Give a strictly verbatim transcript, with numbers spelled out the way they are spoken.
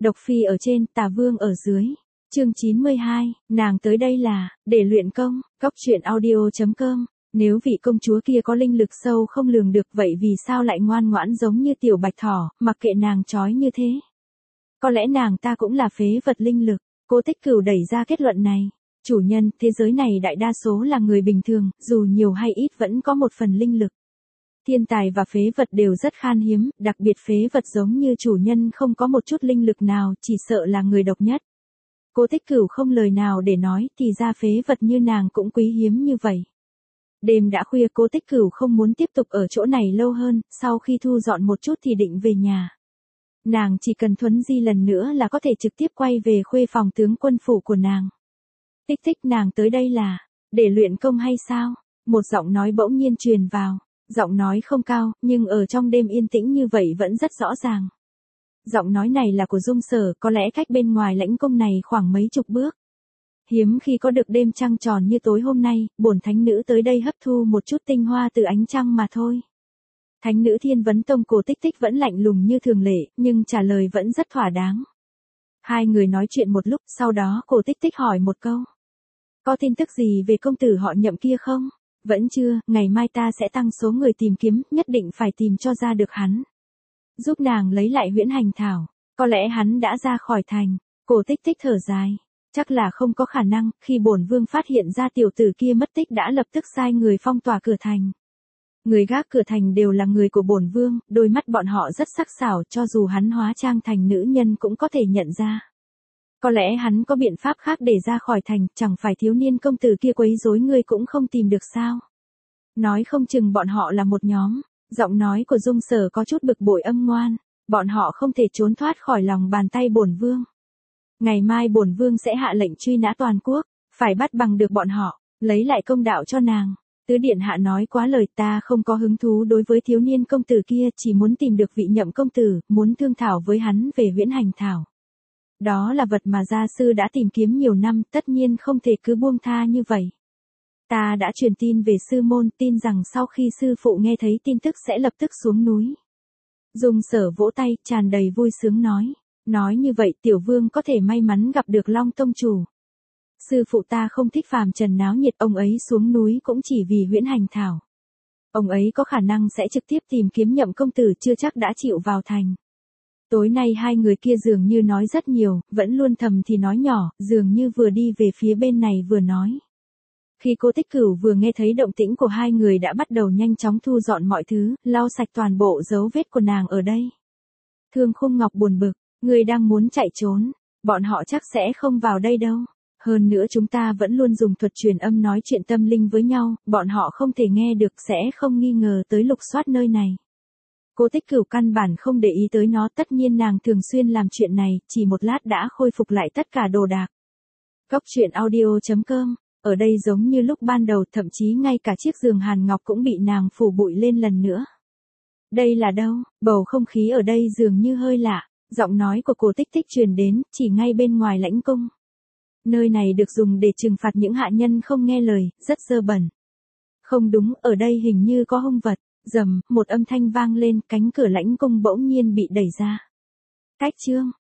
Độc phi ở trên, tà vương ở dưới. Chương chín mươi hai, nàng tới đây là, để luyện công, Cóc truyện audio chấm com. Nếu vị công chúa kia có linh lực sâu không lường được vậy vì sao lại ngoan ngoãn giống như tiểu bạch thỏ, mặc kệ nàng trói như thế. Có lẽ nàng ta cũng là phế vật linh lực, Cố Tích Cửu đẩy ra kết luận này. Chủ nhân, thế giới này đại đa số là người bình thường, dù nhiều hay ít vẫn có một phần linh lực. Thiên tài và phế vật đều rất khan hiếm, đặc biệt phế vật giống như chủ nhân không có một chút linh lực nào, chỉ sợ là người độc nhất. Cố Tích Cửu không lời nào để nói, thì ra phế vật như nàng cũng quý hiếm như vậy. Đêm đã khuya, Cố Tích Cửu không muốn tiếp tục ở chỗ này lâu hơn, sau khi thu dọn một chút thì định về nhà. Nàng chỉ cần thuấn di lần nữa là có thể trực tiếp quay về khuê phòng tướng quân phủ của nàng. Tích tích, nàng tới đây là, để luyện công hay sao? Một giọng nói bỗng nhiên truyền vào. Giọng nói không cao, nhưng ở trong đêm yên tĩnh như vậy vẫn rất rõ ràng. Giọng nói này là của Dung Sở, có lẽ cách bên ngoài lãnh cung này khoảng mấy chục bước. Hiếm khi có được đêm trăng tròn như tối hôm nay, bổn thánh nữ tới đây hấp thu một chút tinh hoa từ ánh trăng mà thôi. Thánh nữ Thiên Vấn Tông Cổ Tích Tích vẫn lạnh lùng như thường lệ, nhưng trả lời vẫn rất thỏa đáng. Hai người nói chuyện một lúc, sau đó Cổ Tích Tích hỏi một câu. Có tin tức gì về công tử họ Nhậm kia không? Vẫn chưa, ngày mai ta sẽ tăng số người tìm kiếm, nhất định phải tìm cho ra được hắn. Giúp nàng lấy lại huyễn hành thảo, có lẽ hắn đã ra khỏi thành. Cổ Tích Tích thở dài, chắc là không có khả năng, khi bổn vương phát hiện ra tiểu tử kia mất tích đã lập tức sai người phong tỏa cửa thành. Người gác cửa thành đều là người của bổn vương, đôi mắt bọn họ rất sắc sảo, cho dù hắn hóa trang thành nữ nhân cũng có thể nhận ra. Có lẽ hắn có biện pháp khác để ra khỏi thành, chẳng phải thiếu niên công tử kia quấy rối ngươi cũng không tìm được sao. Nói không chừng bọn họ là một nhóm. Giọng nói của Dung Sở có chút bực bội âm ngoan. Bọn họ không thể trốn thoát khỏi lòng bàn tay bổn vương. Ngày mai bổn vương sẽ hạ lệnh truy nã toàn quốc, phải bắt bằng được bọn họ, lấy lại công đạo cho nàng. Tứ điện hạ nói quá lời, ta không có hứng thú đối với thiếu niên công tử kia, chỉ muốn tìm được vị Nhậm công tử, muốn thương thảo với hắn về huyễn hành thảo. Đó là vật mà gia sư đã tìm kiếm nhiều năm, tất nhiên không thể cứ buông tha như vậy. Ta đã truyền tin về sư môn, tin rằng sau khi sư phụ nghe thấy tin tức sẽ lập tức xuống núi. Dung Sở vỗ tay, tràn đầy vui sướng nói. Nói như vậy tiểu vương có thể may mắn gặp được Long Tông chủ. Sư phụ ta không thích phàm trần náo nhiệt, ông ấy xuống núi cũng chỉ vì huyễn hành thảo. Ông ấy có khả năng sẽ trực tiếp tìm kiếm Nhậm công tử, chưa chắc đã chịu vào thành. Tối nay hai người kia dường như nói rất nhiều, vẫn luôn thầm thì nói nhỏ, dường như vừa đi về phía bên này vừa nói. Khi Cố Tích Cửu vừa nghe thấy động tĩnh của hai người đã bắt đầu nhanh chóng thu dọn mọi thứ, lau sạch toàn bộ dấu vết của nàng ở đây. Thương Khung Ngọc buồn bực, người đang muốn chạy trốn, bọn họ chắc sẽ không vào đây đâu. Hơn nữa chúng ta vẫn luôn dùng thuật truyền âm nói chuyện tâm linh với nhau, bọn họ không thể nghe được, sẽ không nghi ngờ tới lục soát nơi này. Cố Tích Cửu căn bản không để ý tới nó, tất nhiên nàng thường xuyên làm chuyện này, chỉ một lát đã khôi phục lại tất cả đồ đạc. Cóc truyện audio chấm com, ở đây giống như lúc ban đầu, thậm chí ngay cả chiếc giường hàn ngọc cũng bị nàng phủ bụi lên lần nữa. Đây là đâu? Bầu không khí ở đây dường như hơi lạ, giọng nói của Cổ Tích Tích truyền đến, chỉ ngay bên ngoài lãnh cung. Nơi này được dùng để trừng phạt những hạ nhân không nghe lời, rất dơ bẩn. Không đúng, ở đây hình như có hung vật. Rầm, một âm thanh vang lên, cánh cửa lãnh cung bỗng nhiên bị đẩy ra. Cách chương,